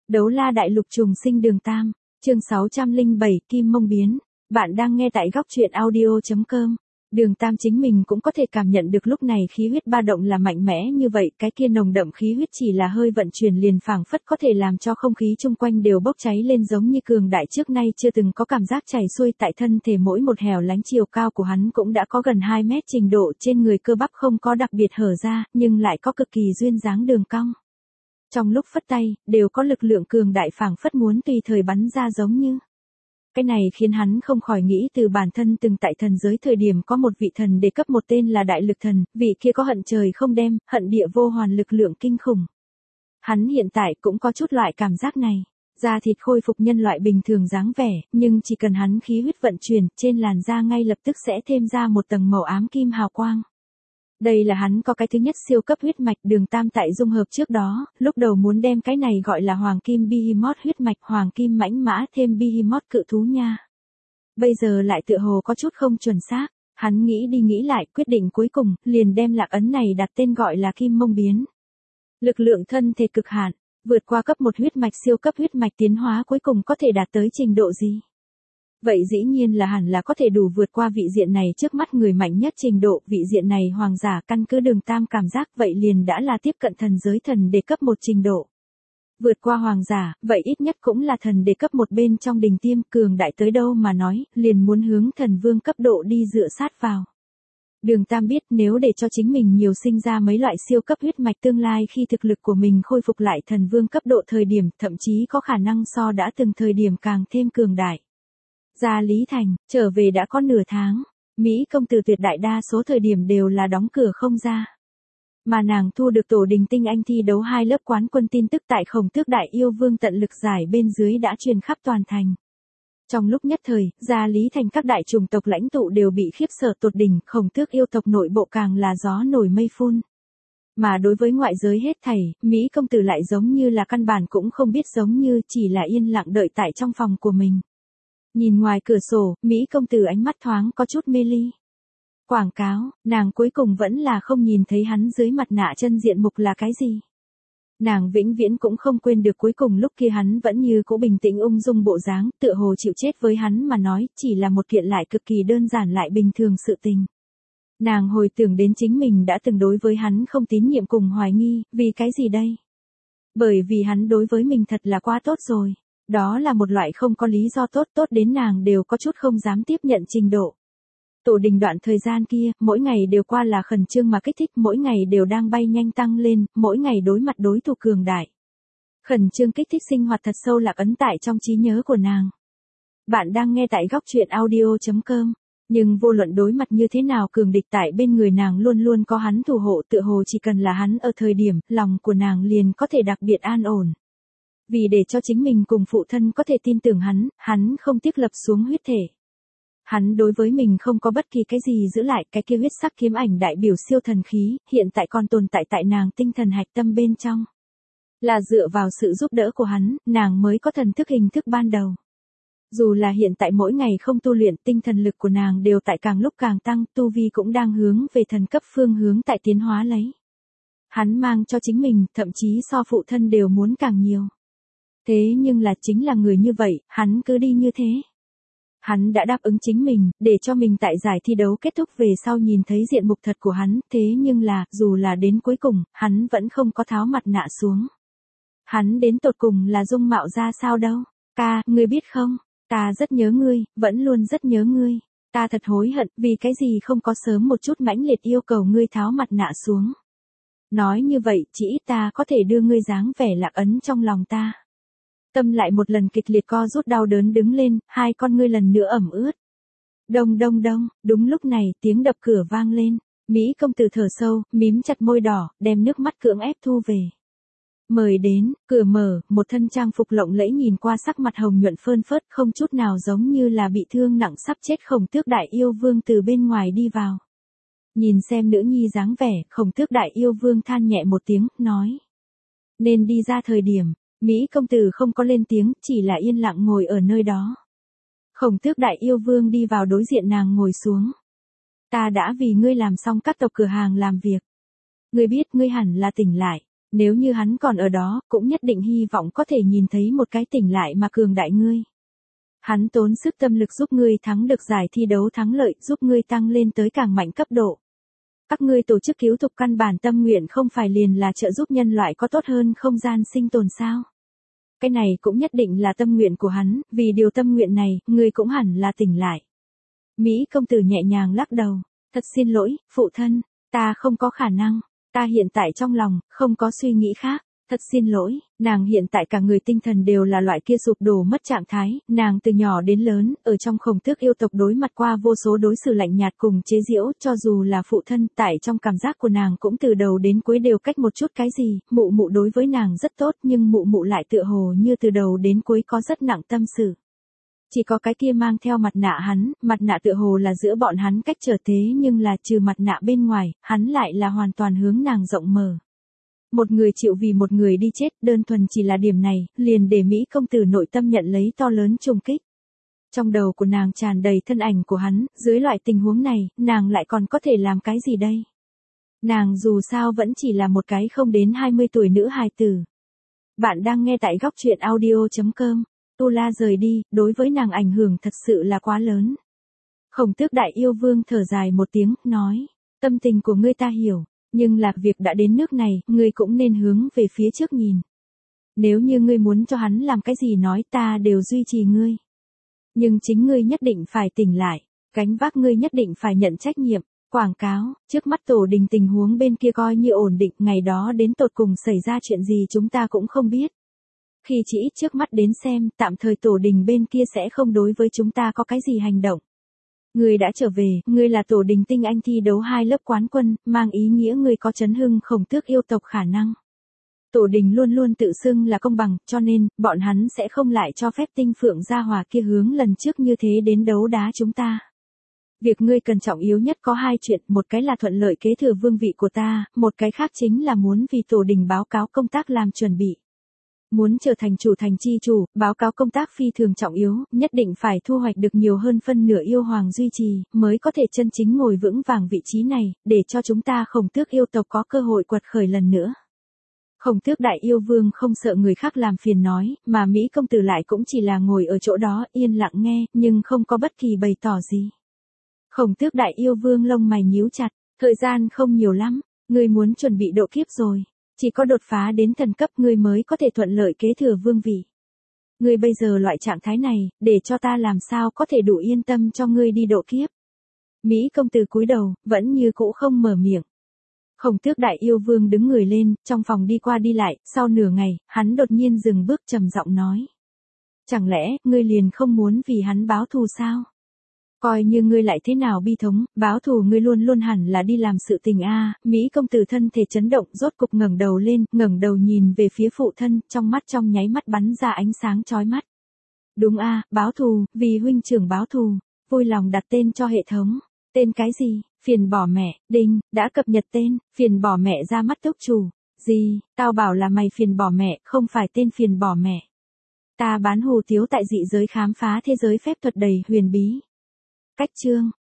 Đấu la đại lục trùng sinh đường tam, chương 607 Kim Mông biến. Bạn đang nghe tại góc truyện audio.com. Đường tam chính mình cũng có thể cảm nhận được lúc này khí huyết ba động là mạnh mẽ như vậy, cái kia nồng đậm khí huyết chỉ là hơi vận chuyển liền phảng phất có thể làm cho không khí chung quanh đều bốc cháy lên, giống như cường đại trước nay chưa từng có cảm giác chảy xuôi tại thân thể. Mỗi một hẻo lánh chiều cao của hắn cũng đã có gần 2 mét trình độ, trên người cơ bắp không có đặc biệt hở ra, nhưng lại có cực kỳ duyên dáng đường cong. Trong lúc phất tay, đều có lực lượng cường đại phảng phất muốn tùy thời bắn ra giống như. Cái này khiến hắn không khỏi nghĩ từ bản thân từng tại thần giới thời điểm có một vị thần đề cấp một tên là Đại Lực Thần, vị kia có hận trời không đem, hận địa vô hoàn lực lượng kinh khủng. Hắn hiện tại cũng có chút loại cảm giác này, da thịt khôi phục nhân loại bình thường dáng vẻ, nhưng chỉ cần hắn khí huyết vận chuyển, trên làn da ngay lập tức sẽ thêm ra một tầng màu ám kim hào quang. Đây là hắn có cái thứ nhất siêu cấp huyết mạch. Đường tam tại dung hợp trước đó, lúc đầu muốn đem cái này gọi là hoàng kim behemoth huyết mạch, hoàng kim mãnh mã thêm behemoth cự thú nha. Bây giờ lại tựa hồ có chút không chuẩn xác, hắn nghĩ đi nghĩ lại, quyết định cuối cùng, liền đem lạc ấn này đặt tên gọi là Kim Mông biến. Lực lượng thân thể cực hạn, vượt qua cấp 1 huyết mạch, siêu cấp huyết mạch tiến hóa cuối cùng có thể đạt tới trình độ gì? Vậy dĩ nhiên là hẳn là có thể đủ vượt qua vị diện này trước mắt người mạnh nhất trình độ, vị diện này hoàng giả. Căn cứ đường tam cảm giác vậy liền đã là tiếp cận thần giới thần đề cấp 1 trình độ. Vượt qua hoàng giả, vậy ít nhất cũng là thần đề cấp 1 bên trong đỉnh tiêm, cường đại tới đâu mà nói, liền muốn hướng thần vương cấp độ đi dựa sát vào. Đường tam biết nếu để cho chính mình nhiều sinh ra mấy loại siêu cấp huyết mạch, tương lai khi thực lực của mình khôi phục lại thần vương cấp độ thời điểm, thậm chí có khả năng so đã từng thời điểm càng thêm cường đại. Ra Lý Thành, trở về đã có nửa tháng, Mỹ công tử tuyệt đại đa số thời điểm đều là đóng cửa không ra. Mà nàng thu được tổ đình tinh anh thi đấu 2 lớp quán quân tin tức tại Khổng Tước Đại Yêu Vương tận lực giải bên dưới đã truyền khắp toàn thành. Trong lúc nhất thời, Ra Lý Thành các đại chủng tộc lãnh tụ đều bị khiếp sợ tột đỉnh, Khổng Tước yêu tộc nội bộ càng là gió nổi mây phun. Mà đối với ngoại giới hết thảy, Mỹ công tử lại giống như là căn bản cũng không biết, giống như chỉ là yên lặng đợi tại trong phòng của mình. Nhìn ngoài cửa sổ, Mỹ công tử ánh mắt thoáng có chút mê ly. Quảng cáo, nàng cuối cùng vẫn là không nhìn thấy hắn dưới mặt nạ chân diện mục là cái gì. Nàng vĩnh viễn cũng không quên được cuối cùng lúc kia hắn vẫn như cũ bình tĩnh ung dung bộ dáng, tựa hồ chịu chết với hắn mà nói, chỉ là một kiện lại cực kỳ đơn giản lại bình thường sự tình. Nàng hồi tưởng đến chính mình đã từng đối với hắn không tín nhiệm cùng hoài nghi, vì cái gì đây? Bởi vì hắn đối với mình thật là quá tốt rồi. Đó là một loại không có lý do tốt đến nàng đều có chút không dám tiếp nhận trình độ. Tổ đình đoạn thời gian kia, mỗi ngày đều qua là khẩn trương mà kích thích, mỗi ngày đều đang bay nhanh tăng lên, mỗi ngày đối mặt đối thủ cường đại. Khẩn trương kích thích sinh hoạt thật sâu lạc ấn tại trong trí nhớ của nàng. Bạn đang nghe tại góc truyện audio.com. Nhưng vô luận đối mặt như thế nào cường địch, tại bên người nàng luôn luôn có hắn thủ hộ, tựa hồ chỉ cần là hắn ở thời điểm, lòng của nàng liền có thể đặc biệt an ổn. Vì để cho chính mình cùng phụ thân có thể tin tưởng hắn không tiếc lập xuống huyết thể. Hắn đối với mình không có bất kỳ cái gì giữ lại, cái kia huyết sắc kiếm ảnh đại biểu siêu thần khí, hiện tại còn tồn tại tại nàng tinh thần hạch tâm bên trong. Là dựa vào sự giúp đỡ của hắn, nàng mới có thần thức hình thức ban đầu. Dù là hiện tại mỗi ngày không tu luyện, tinh thần lực của nàng đều tại càng lúc càng tăng, tu vi cũng đang hướng về thần cấp phương hướng tại tiến hóa lấy. Hắn mang cho chính mình, thậm chí so phụ thân đều muốn càng nhiều. Thế nhưng là chính là người như vậy, hắn cứ đi như thế. Hắn đã đáp ứng chính mình, để cho mình tại giải thi đấu kết thúc về sau nhìn thấy diện mục thật của hắn, thế nhưng là, dù là đến cuối cùng, hắn vẫn không có tháo mặt nạ xuống. Hắn đến tột cùng là dung mạo ra sao đâu? Ca, ngươi biết không? Ta rất nhớ ngươi, vẫn luôn rất nhớ ngươi. Ta thật hối hận, vì cái gì không có sớm một chút mãnh liệt yêu cầu ngươi tháo mặt nạ xuống. Nói như vậy, chỉ ít ta có thể đưa ngươi dáng vẻ lạc ấn trong lòng ta. Tâm lại một lần kịch liệt co rút đau đớn đứng lên, hai con ngươi lần nữa ẩm ướt. Đông, đúng lúc này, tiếng đập cửa vang lên. Mỹ công tử thở sâu, mím chặt môi đỏ, đem nước mắt cưỡng ép thu về. Mời đến, cửa mở, một thân trang phục lộng lẫy nhìn qua sắc mặt hồng nhuận phơn phớt, không chút nào giống như là bị thương nặng sắp chết Khổng Tước Đại Yêu Vương từ bên ngoài đi vào. Nhìn xem nữ nhi dáng vẻ, Khổng Tước Đại Yêu Vương than nhẹ một tiếng, nói. Nên đi ra thời điểm. Mỹ công tử không có lên tiếng, chỉ là yên lặng ngồi ở nơi đó. Khổng Tước Đại Yêu Vương đi vào đối diện nàng ngồi xuống. Ta đã vì ngươi làm xong các tộc cửa hàng làm việc. Ngươi biết ngươi hẳn là tỉnh lại. Nếu như hắn còn ở đó, cũng nhất định hy vọng có thể nhìn thấy một cái tỉnh lại mà cường đại ngươi. Hắn tốn sức tâm lực giúp ngươi thắng được giải thi đấu thắng lợi, giúp ngươi tăng lên tới càng mạnh cấp độ. Các ngươi tổ chức cứu thục căn bản tâm nguyện không phải liền là trợ giúp nhân loại có tốt hơn không gian sinh tồn sao? Cái này cũng nhất định là tâm nguyện của hắn, vì điều tâm nguyện này, ngươi cũng hẳn là tỉnh lại. Mỹ công tử nhẹ nhàng lắc đầu, thật xin lỗi, phụ thân, ta không có khả năng, ta hiện tại trong lòng, không có suy nghĩ khác. Thật xin lỗi, nàng hiện tại cả người tinh thần đều là loại kia sụp đổ mất trạng thái, nàng từ nhỏ đến lớn, ở trong khổng tước yêu tộc đối mặt qua vô số đối xử lạnh nhạt cùng chế giễu, cho dù là phụ thân, tại trong cảm giác của nàng cũng từ đầu đến cuối đều cách một chút cái gì, mụ mụ đối với nàng rất tốt nhưng mụ mụ lại tựa hồ như từ đầu đến cuối có rất nặng tâm sự. Chỉ có cái kia mang theo mặt nạ hắn, mặt nạ tựa hồ là giữa bọn hắn cách trở thế nhưng là trừ mặt nạ bên ngoài, hắn lại là hoàn toàn hướng nàng rộng mở. Một người chịu vì một người đi chết, đơn thuần chỉ là điểm này, liền để Mỹ công tử nội tâm nhận lấy to lớn trùng kích. Trong đầu của nàng tràn đầy thân ảnh của hắn, dưới loại tình huống này, nàng lại còn có thể làm cái gì đây? Nàng dù sao vẫn chỉ là một cái không đến 20 tuổi nữ hài tử. Bạn đang nghe tại góc truyện audio.com. Tu La rời đi, đối với nàng ảnh hưởng thật sự là quá lớn. Khổng Tước Đại Yêu Vương thở dài một tiếng, nói, tâm tình của ngươi ta hiểu. Nhưng lạc việc đã đến nước này, ngươi cũng nên hướng về phía trước nhìn. Nếu như ngươi muốn cho hắn làm cái gì nói ta đều duy trì ngươi. Nhưng chính ngươi nhất định phải tỉnh lại, gánh vác ngươi nhất định phải nhận trách nhiệm. Quảng cáo, trước mắt tổ đình tình huống bên kia coi như ổn định, ngày đó đến tột cùng xảy ra chuyện gì chúng ta cũng không biết. Khi chỉ ít trước mắt đến xem, tạm thời tổ đình bên kia sẽ không đối với chúng ta có cái gì hành động. Ngươi đã trở về, ngươi là tổ đình tinh anh thi đấu 2 lớp quán quân, mang ý nghĩa ngươi có chấn hưng khổng tước yêu tộc khả năng. Tổ đình luôn luôn tự xưng là công bằng, cho nên, bọn hắn sẽ không lại cho phép tinh phượng gia hòa kia hướng lần trước như thế đến đấu đá chúng ta. Việc ngươi cần trọng yếu nhất có 2 chuyện, một cái là thuận lợi kế thừa vương vị của ta, một cái khác chính là muốn vì tổ đình báo cáo công tác làm chuẩn bị. Muốn trở thành chủ thành chi chủ, báo cáo công tác phi thường trọng yếu, nhất định phải thu hoạch được nhiều hơn phân nửa yêu hoàng duy trì, mới có thể chân chính ngồi vững vàng vị trí này, để cho chúng ta khổng tước yêu tộc có cơ hội quật khởi lần nữa. Khổng Tước Đại Yêu Vương không sợ người khác làm phiền nói, mà Mỹ công tử lại cũng chỉ là ngồi ở chỗ đó yên lặng nghe, nhưng không có bất kỳ bày tỏ gì. Khổng Tước Đại Yêu Vương lông mày nhíu chặt, thời gian không nhiều lắm, ngươi muốn chuẩn bị độ kiếp rồi. Chỉ có đột phá đến thần cấp ngươi mới có thể thuận lợi kế thừa vương vị. Ngươi bây giờ loại trạng thái này, để cho ta làm sao có thể đủ yên tâm cho ngươi đi độ kiếp. Mỹ công tử cúi đầu, vẫn như cũ không mở miệng. Khổng Tước Đại Yêu Vương đứng người lên, trong phòng đi qua đi lại, sau nửa ngày, hắn đột nhiên dừng bước trầm giọng nói. Chẳng lẽ, ngươi liền không muốn vì hắn báo thù sao? Coi như ngươi lại thế nào bi thống, báo thù ngươi luôn luôn hẳn là đi làm sự tình a. Mỹ công tử thân thể chấn động, rốt cục ngẩng đầu lên, ngẩng đầu nhìn về phía phụ thân, trong mắt trong nháy mắt bắn ra ánh sáng chói mắt. Đúng a, báo thù, vì huynh trưởng báo thù, vui lòng đặt tên cho hệ thống. Tên cái gì? Phiền bỏ mẹ, đinh, đã cập nhật tên, phiền bỏ mẹ ra mắt túc chủ. Gì, tao bảo là mày phiền bỏ mẹ, không phải tên phiền bỏ mẹ. Ta bán hù tiếu tại dị giới khám phá thế giới phép thuật đầy huyền bí. Cách chương